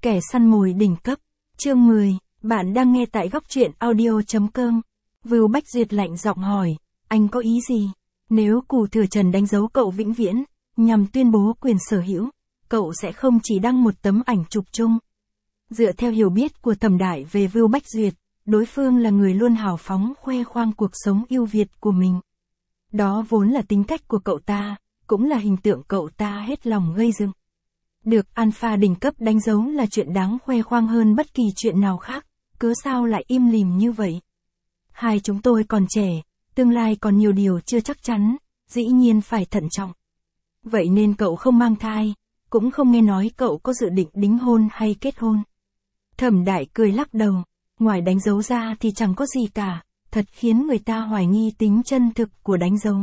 Kẻ săn mồi đỉnh cấp. Chương 10, bạn đang nghe tại góc truyện audio.com. Vưu Bách Duyệt lạnh giọng hỏi, anh có ý gì? Nếu Cù Thừa Trần đánh dấu cậu vĩnh viễn, nhằm tuyên bố quyền sở hữu, cậu sẽ không chỉ đăng một tấm ảnh chụp chung. Dựa theo hiểu biết của Thẩm Đại về Vưu Bách Duyệt, đối phương là người luôn hào phóng khoe khoang cuộc sống ưu việt của mình. Đó vốn là tính cách của cậu ta, cũng là hình tượng cậu ta hết lòng gây dựng. Được alpha đỉnh cấp đánh dấu là chuyện đáng khoe khoang hơn bất kỳ chuyện nào khác, cớ sao lại im lìm như vậy? Hai chúng tôi còn trẻ, tương lai còn nhiều điều chưa chắc chắn, dĩ nhiên phải thận trọng. Vậy nên cậu không mang thai, cũng không nghe nói cậu có dự định đính hôn hay kết hôn. Thẩm Đại cười lắc đầu, ngoài đánh dấu ra thì chẳng có gì cả, thật khiến người ta hoài nghi tính chân thực của đánh dấu.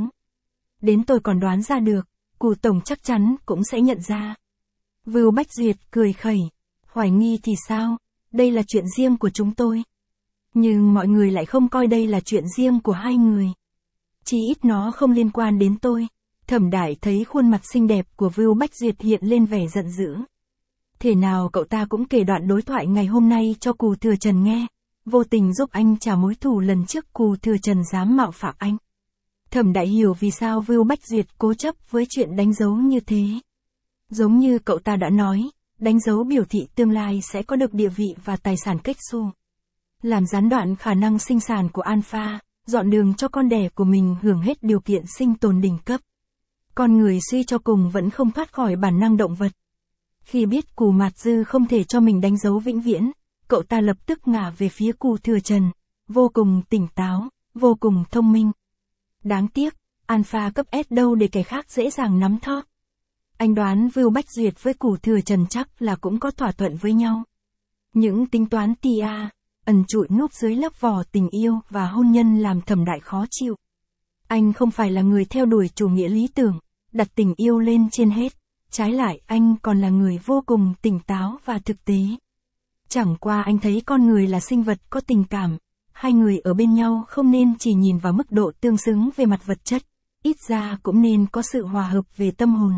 Đến tôi còn đoán ra được, Cù Tổng chắc chắn cũng sẽ nhận ra. Vưu Bách Duyệt cười khẩy, hoài nghi thì sao, đây là chuyện riêng của chúng tôi. Nhưng mọi người lại không coi đây là chuyện riêng của hai người. Chỉ ít nó không liên quan đến tôi. Thẩm Đại thấy khuôn mặt xinh đẹp của Vưu Bách Duyệt hiện lên vẻ giận dữ. Thế nào cậu ta cũng kể đoạn đối thoại ngày hôm nay cho Cù Thừa Trần nghe, vô tình giúp anh trả mối thù lần trước Cù Thừa Trần dám mạo phạm anh. Thẩm Đại hiểu vì sao Vưu Bách Duyệt cố chấp với chuyện đánh dấu như thế. Giống như cậu ta đã nói, đánh dấu biểu thị tương lai sẽ có được địa vị và tài sản kếch xù. Làm gián đoạn khả năng sinh sản của alpha, dọn đường cho con đẻ của mình hưởng hết điều kiện sinh tồn đỉnh cấp. Con người suy cho cùng vẫn không thoát khỏi bản năng động vật. Khi biết Cù Mạt Dư không thể cho mình đánh dấu vĩnh viễn, cậu ta lập tức ngả về phía Cù Thừa Trần, vô cùng tỉnh táo, vô cùng thông minh. Đáng tiếc, alpha cấp S đâu để kẻ khác dễ dàng nắm thóp. Anh đoán Vưu Bách Duyệt với Cù Thừa Trần chắc là cũng có thỏa thuận với nhau. Những tính toán tia, ẩn trụi núp dưới lớp vỏ tình yêu và hôn nhân làm Thẩm Đại khó chịu. Anh không phải là người theo đuổi chủ nghĩa lý tưởng, đặt tình yêu lên trên hết. Trái lại anh còn là người vô cùng tỉnh táo và thực tế. Chẳng qua anh thấy con người là sinh vật có tình cảm. Hai người ở bên nhau không nên chỉ nhìn vào mức độ tương xứng về mặt vật chất, ít ra cũng nên có sự hòa hợp về tâm hồn.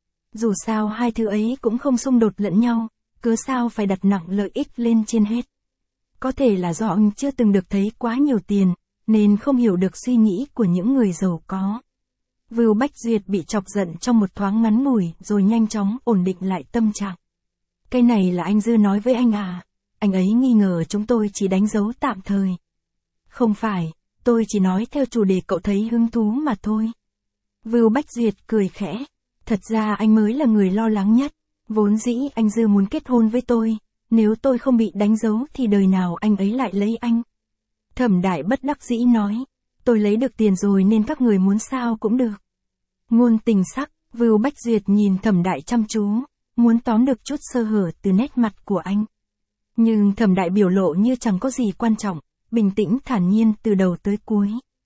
Dù sao hai thứ ấy cũng không xung đột lẫn nhau, cớ sao phải đặt nặng lợi ích lên trên hết. Có thể là do anh chưa từng được thấy quá nhiều tiền, nên không hiểu được suy nghĩ của những người giàu có. Vưu Bách Duyệt bị chọc giận trong một thoáng ngắn ngủi rồi nhanh chóng ổn định lại tâm trạng. Cái này là anh Dư nói với anh à, anh ấy nghi ngờ chúng tôi chỉ đánh dấu tạm thời. Không phải, tôi chỉ nói theo chủ đề cậu thấy hứng thú mà thôi. Vưu Bách Duyệt cười khẽ. Thật ra anh mới là người lo lắng nhất, vốn dĩ anh Dư muốn kết hôn với tôi, nếu tôi không bị đánh dấu thì đời nào anh ấy lại lấy anh. Thẩm Đại bất đắc dĩ nói, tôi lấy được tiền rồi nên các người muốn sao cũng được. Ngôn tình sắc, Vưu Bách Duyệt nhìn Thẩm Đại chăm chú, muốn tóm được chút sơ hở từ nét mặt của anh. Nhưng Thẩm Đại biểu lộ như chẳng có gì quan trọng, bình tĩnh thản nhiên từ đầu tới cuối.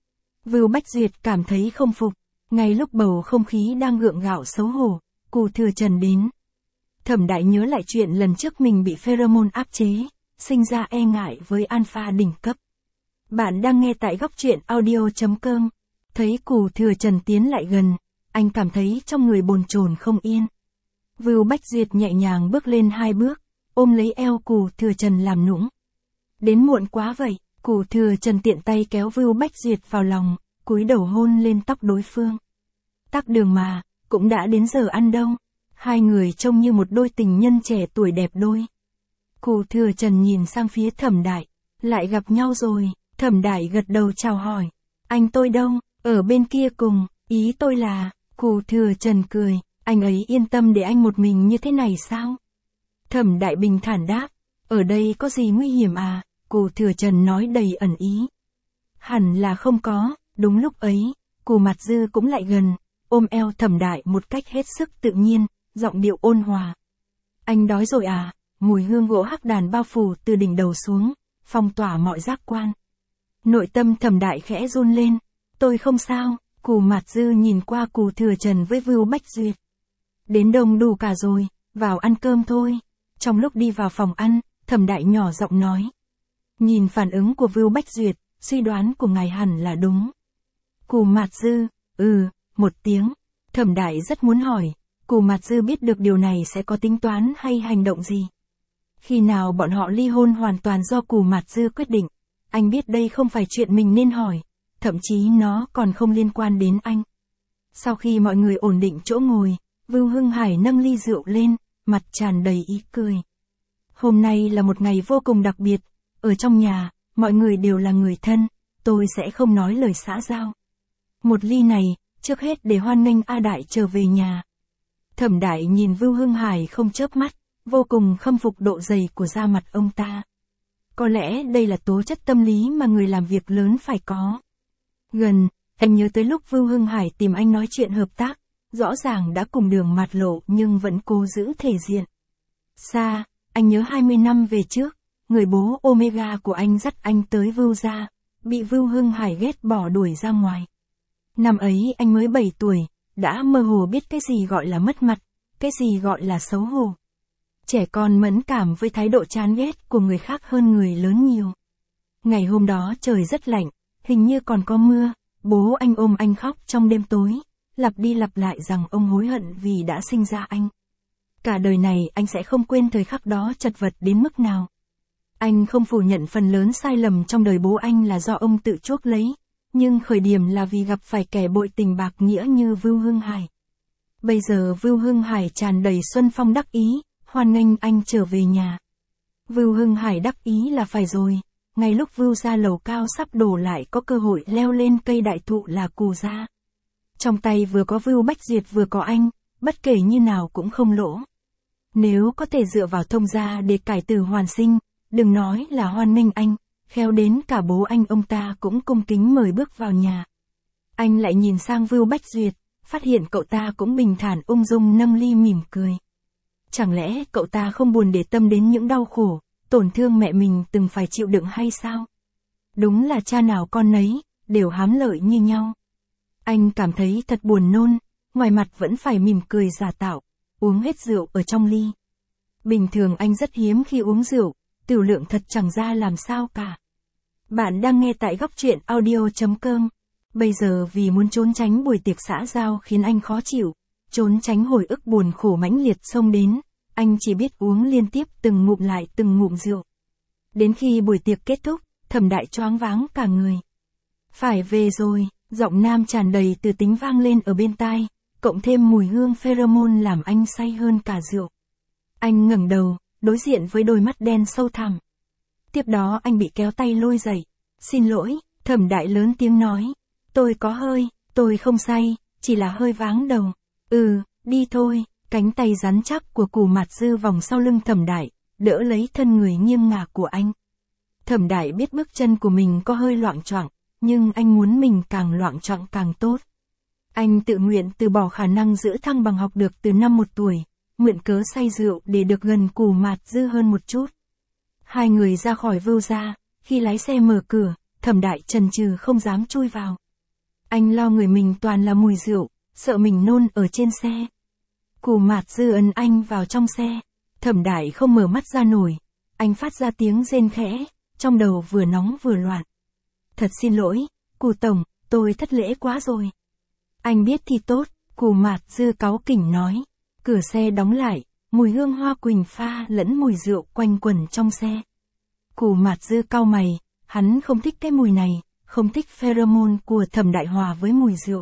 Vưu Bách Duyệt cảm thấy không phục. Ngay lúc bầu không khí đang gượng gạo xấu hổ, Cù Thừa Trần đến. Thẩm Đại nhớ lại chuyện lần trước mình bị pheromone áp chế, sinh ra e ngại với alpha đỉnh cấp. Bạn đang nghe tại góc truyện audio.com. Thấy Cù Thừa Trần tiến lại gần, anh cảm thấy trong người bồn chồn không yên. Vưu Bách Duyệt nhẹ nhàng bước lên 2 bước, ôm lấy eo Cù Thừa Trần làm nũng. Đến muộn quá vậy, Cù Thừa Trần tiện tay kéo Vưu Bách Duyệt vào lòng, cúi đầu hôn lên tóc đối phương. Tắc đường mà, cũng đã đến giờ ăn đâu. Hai người trông như một đôi tình nhân trẻ tuổi đẹp đôi. Cù Thừa Trần nhìn sang phía Thẩm Đại, lại gặp nhau rồi. Thẩm Đại gật đầu chào hỏi. Anh tôi đâu, ở bên kia cùng, ý tôi là, Cù Thừa Trần cười, anh ấy yên tâm để anh một mình như thế này sao? Thẩm Đại bình thản đáp, ở đây có gì nguy hiểm à? Cù Thừa Trần nói đầy ẩn ý. Hẳn là không có. Đúng lúc ấy, Cù Mạt Dư cũng lại gần, ôm eo Thẩm Đại một cách hết sức tự nhiên, giọng điệu ôn hòa. Anh đói rồi à? Mùi hương gỗ hắc đàn bao phủ từ đỉnh đầu xuống, phong tỏa mọi giác quan. Nội tâm Thẩm Đại khẽ run lên. Tôi không sao. Cù Mạt Dư nhìn qua Cù Thừa Trần với Vưu Bách Duyệt. Đến đông đủ cả rồi, vào ăn cơm thôi. Trong lúc đi vào phòng ăn, Thẩm Đại nhỏ giọng nói. Nhìn phản ứng của Vưu Bách Duyệt, suy đoán của ngài hẳn là đúng. Cù Mạt Dư, một tiếng. Thẩm Đại rất muốn hỏi, Cù Mạt Dư biết được điều này sẽ có tính toán hay hành động gì. Khi nào bọn họ ly hôn hoàn toàn do Cù Mạt Dư quyết định. Anh biết đây không phải chuyện mình nên hỏi, thậm chí nó còn không liên quan đến anh. Sau khi mọi người ổn định chỗ ngồi, Vưu Hưng Hải nâng ly rượu lên, mặt tràn đầy ý cười. Hôm nay là một ngày vô cùng đặc biệt, ở trong nhà, mọi người đều là người thân, tôi sẽ không nói lời xã giao. Một ly này, trước hết để hoan nghênh A Đại trở về nhà. Thẩm Đại nhìn Vưu Hưng Hải không chớp mắt, vô cùng khâm phục độ dày của da mặt ông ta. Có lẽ đây là tố chất tâm lý mà người làm việc lớn phải có. Anh nhớ tới lúc Vưu Hưng Hải tìm anh nói chuyện hợp tác, rõ ràng đã cùng đường mặt lộ nhưng vẫn cố giữ thể diện. Xa, anh nhớ 20 năm về trước, người bố Omega của anh dắt anh tới Vưu gia, bị Vưu Hưng Hải ghét bỏ đuổi ra ngoài. Năm ấy anh mới 7 tuổi, đã mơ hồ biết cái gì gọi là mất mặt, cái gì gọi là xấu hổ. Trẻ con mẫn cảm với thái độ chán ghét của người khác hơn người lớn nhiều. Ngày hôm đó trời rất lạnh, hình như còn có mưa, bố anh ôm anh khóc trong đêm tối, lặp đi lặp lại rằng ông hối hận vì đã sinh ra anh. Cả đời này anh sẽ không quên thời khắc đó chật vật đến mức nào. Anh không phủ nhận phần lớn sai lầm trong đời bố anh là do ông tự chuốc lấy, nhưng khởi điểm là vì gặp phải kẻ bội tình bạc nghĩa như Vưu Hưng Hải. Bây giờ Vưu Hưng Hải tràn đầy xuân phong đắc ý, hoan nghênh anh trở về nhà. Vưu Hưng Hải đắc ý là phải rồi, ngay lúc Vưu gia lầu cao sắp đổ lại có cơ hội leo lên cây đại thụ là Cù gia. Trong tay vừa có Vưu Bách Duyệt vừa có anh, bất kể như nào cũng không lỗ. Nếu có thể dựa vào thông gia để cải tử hoàn sinh, đừng nói là hoan nghênh anh, khéo đến cả bố anh ông ta cũng cung kính mời bước vào nhà. Anh lại nhìn sang Vưu Bách Duyệt, phát hiện cậu ta cũng bình thản ung dung nâng ly mỉm cười. Chẳng lẽ cậu ta không buồn để tâm đến những đau khổ, tổn thương mẹ mình từng phải chịu đựng hay sao? Đúng là cha nào con nấy, đều hám lợi như nhau. Anh cảm thấy thật buồn nôn, ngoài mặt vẫn phải mỉm cười giả tạo, uống hết rượu ở trong ly. Bình thường anh rất hiếm khi uống rượu, tiểu lượng thật chẳng ra làm sao cả. Bạn đang nghe tại góc truyện audio.com. Bây giờ vì muốn trốn tránh buổi tiệc xã giao khiến anh khó chịu, trốn tránh hồi ức buồn khổ mãnh liệt xông đến, anh chỉ biết uống liên tiếp từng ngụm lại từng ngụm rượu. Đến khi buổi tiệc kết thúc, Thẩm Đại choáng váng cả người. Phải về rồi, giọng nam tràn đầy từ tính vang lên ở bên tai, cộng thêm mùi hương pheromone làm anh say hơn cả rượu. Anh ngẩng đầu, đối diện với đôi mắt đen sâu thẳm. Tiếp đó anh bị kéo tay lôi dậy. Xin lỗi, Thẩm Đại lớn tiếng nói. Tôi không say, chỉ là hơi váng đầu. Đi thôi. Cánh tay rắn chắc của Cù Mạt Dư vòng sau lưng Thẩm Đại, đỡ lấy thân người nghiêng ngả của anh. Thẩm Đại biết bước chân của mình có hơi loạng choạng, nhưng anh muốn mình càng loạng choạng càng tốt. Anh tự nguyện từ bỏ khả năng giữ thăng bằng học được từ năm 1 tuổi, mượn cớ say rượu để được gần Cù Mạt Dư hơn một chút. Hai người ra khỏi Vưu gia, khi lái xe mở cửa, Thẩm Đại chần chừ không dám chui vào. Anh lo người mình toàn là mùi rượu, sợ mình nôn ở trên xe. Cù Mạt Dư ấn anh vào trong xe, Thẩm Đại không mở mắt ra nổi, anh phát ra tiếng rên khẽ, trong đầu vừa nóng vừa loạn. Thật xin lỗi, Cù tổng, tôi thất lễ quá rồi. Anh biết thì tốt, Cù Mạt Dư cáu kỉnh nói. Cửa xe đóng lại, mùi hương hoa quỳnh pha lẫn mùi rượu quanh quẩn trong xe. Cù Mạt Dư cau mày, hắn không thích cái mùi này, không thích pheromone của Thẩm Đại hòa với mùi rượu.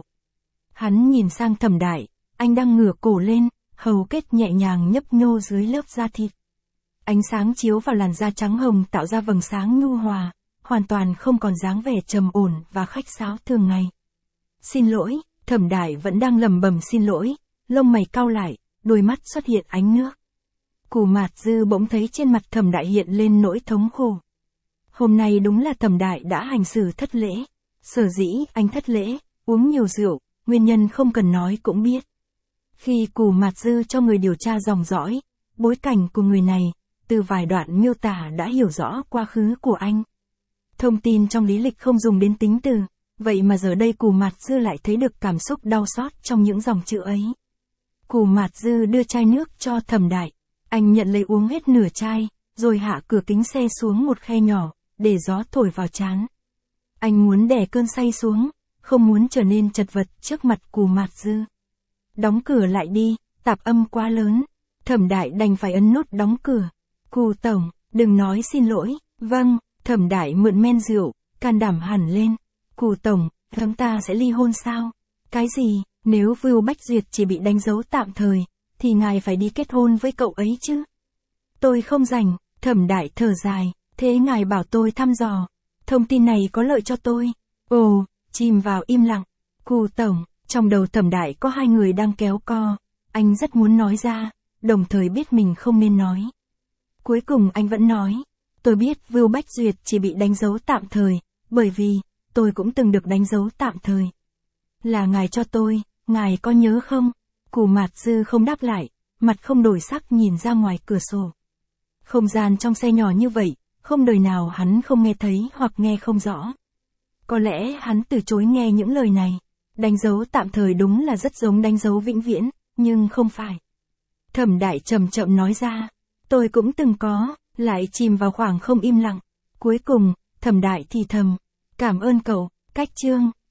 Hắn nhìn sang Thẩm Đại, anh đang ngửa cổ lên, hầu kết nhẹ nhàng nhấp nhô dưới lớp da thịt. Ánh sáng chiếu vào làn da trắng hồng tạo ra vầng sáng nhu hòa, hoàn toàn không còn dáng vẻ trầm ổn và khách sáo thường ngày. Xin lỗi, Thẩm Đại vẫn đang lẩm bẩm xin lỗi, lông mày cau lại, đôi mắt xuất hiện ánh nước. Cù Mạt Dư bỗng thấy trên mặt Thẩm Đại hiện lên nỗi thống khổ. Hôm nay đúng là Thẩm Đại đã hành xử thất lễ. Sở dĩ anh thất lễ, uống nhiều rượu, nguyên nhân không cần nói cũng biết. Khi Cù Mạt Dư cho người điều tra dòng dõi, bối cảnh của người này, từ vài đoạn miêu tả đã hiểu rõ quá khứ của anh. Thông tin trong lý lịch không dùng đến tính từ, vậy mà giờ đây Cù Mạt Dư lại thấy được cảm xúc đau xót trong những dòng chữ ấy. Cù Mạt Dư đưa chai nước cho Thẩm Đại, anh nhận lấy uống hết nửa chai, rồi hạ cửa kính xe xuống một khe nhỏ, để gió thổi vào trán. Anh muốn đè cơn say xuống, không muốn trở nên chật vật trước mặt Cù Mạt Dư. Đóng cửa lại đi, tạp âm quá lớn. Thẩm Đại đành phải ấn nút đóng cửa. Cù tổng, đừng nói xin lỗi. Vâng, Thẩm Đại mượn men rượu, can đảm hẳn lên. Cù tổng, chúng ta sẽ ly hôn sao? Cái gì, nếu Vưu Bách Duyệt chỉ bị đánh dấu tạm thời, thì ngài phải đi kết hôn với cậu ấy chứ. Tôi không rảnh. Thẩm Đại thở dài, thế ngài bảo tôi thăm dò. Thông tin này có lợi cho tôi. Ồ, chìm vào im lặng. Cù tổng, trong đầu Thẩm Đại có hai người đang kéo co. Anh rất muốn nói ra, đồng thời biết mình không nên nói. Cuối cùng anh vẫn nói, tôi biết Vưu Bách Duyệt chỉ bị đánh dấu tạm thời, bởi vì, tôi cũng từng được đánh dấu tạm thời. Là ngài cho tôi, ngài có nhớ không? Cù Mạt Dư không đáp lại, mặt không đổi sắc nhìn ra ngoài cửa sổ. Không gian trong xe nhỏ như vậy, không đời nào hắn không nghe thấy hoặc nghe không rõ. Có lẽ hắn từ chối nghe những lời này. Đánh dấu tạm thời đúng là rất giống đánh dấu vĩnh viễn, nhưng không phải. Thẩm Đại chậm chậm nói ra, tôi cũng từng có, lại chìm vào khoảng không im lặng. Cuối cùng, Thẩm Đại thì thầm, cảm ơn cậu, cách chương.